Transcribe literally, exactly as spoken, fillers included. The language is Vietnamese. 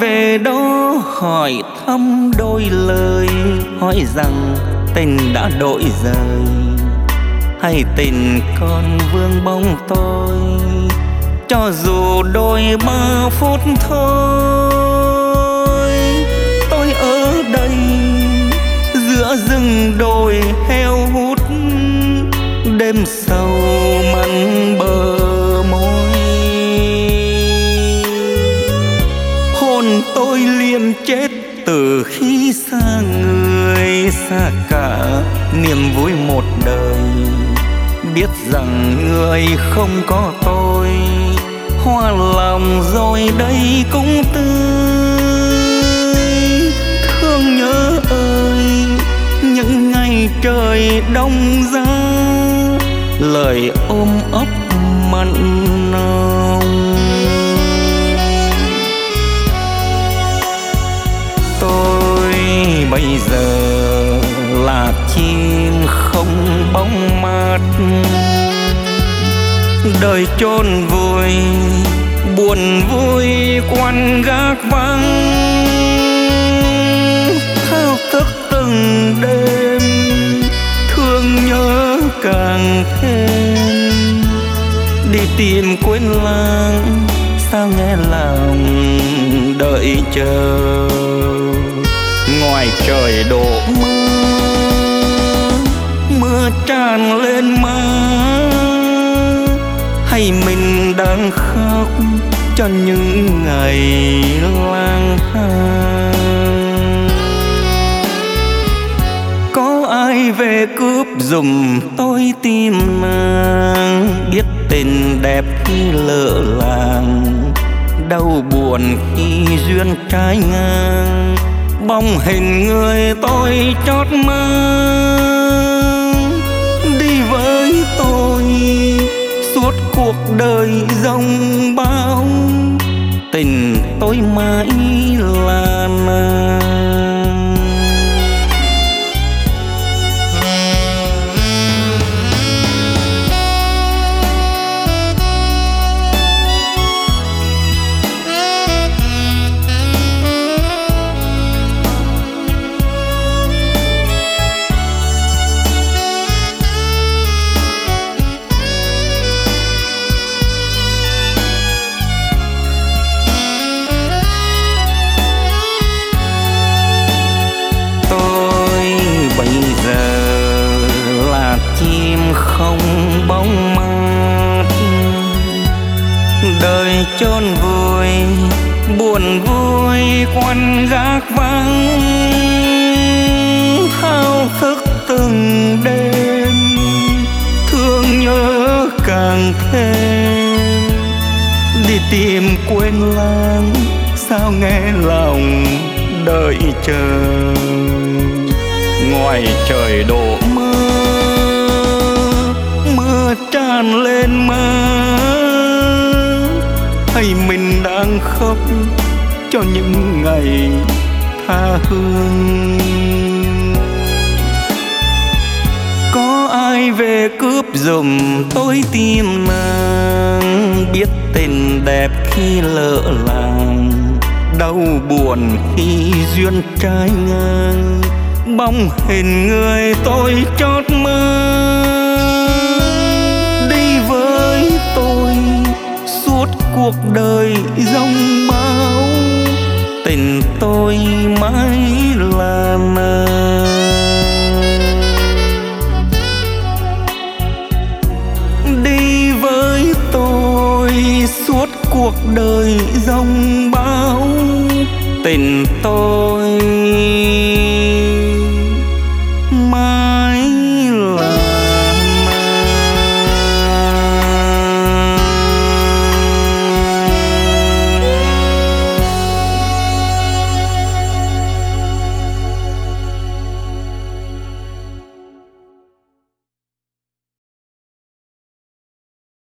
về đó hỏi thăm đôi lời, hỏi rằng tình đã đổi rời hay tình còn vương bóng tôi. Cho dù đôi ba phút thôi, tôi ở đây giữa rừng đồi heo hút, đêm sâu mặn bờ môi. Hồn tôi liềm chết từ khi xa người, xa cả niềm vui một đời. Biết rằng người không có tôi, hoa lòng rồi đây cũng tươi. Thương nhớ ơi, những ngày trời đông giá, lời ôm ấp mặn nồng. Tôi bây giờ là chim không bóng mát, đời chôn vùi buồn vui quan gác vắng. Thao thức từng đêm, thương nhớ càng thêm. Đi tìm quên lãng, sao nghe lòng đợi chờ. Ngoài trời đổ mưa, mưa tràn lên má, hay mình đang khóc cho những ngày lang thang. Có ai về cướp giùm tôi tim nàng, biết tình đẹp khi lỡ làng, đau buồn khi duyên trái ngang. Bóng hình người tôi chót mang, đi với tôi suốt cuộc đời dòng bão. Tình tôi mãi là nàng. Không bóng mát, đời chôn vùi buồn vui quan gác vắng. Thao thức từng đêm, thương nhớ càng thêm. Đi tìm quên lãng, sao nghe lòng đợi chờ. Ngoài trời đổ mưa, mưa tràn lên má, hay mình đang khóc cho những ngày tha hương. Có ai về cướp giùm tôi tim nàng, biết tình đẹp khi lỡ làng, đau buồn khi duyên trái ngang. Bóng hình người tôi chót mơ, đi với tôi suốt cuộc đời giông bão. Tình tôi mãi là nàng, đi với tôi suốt cuộc đời giông bão. Tình tôi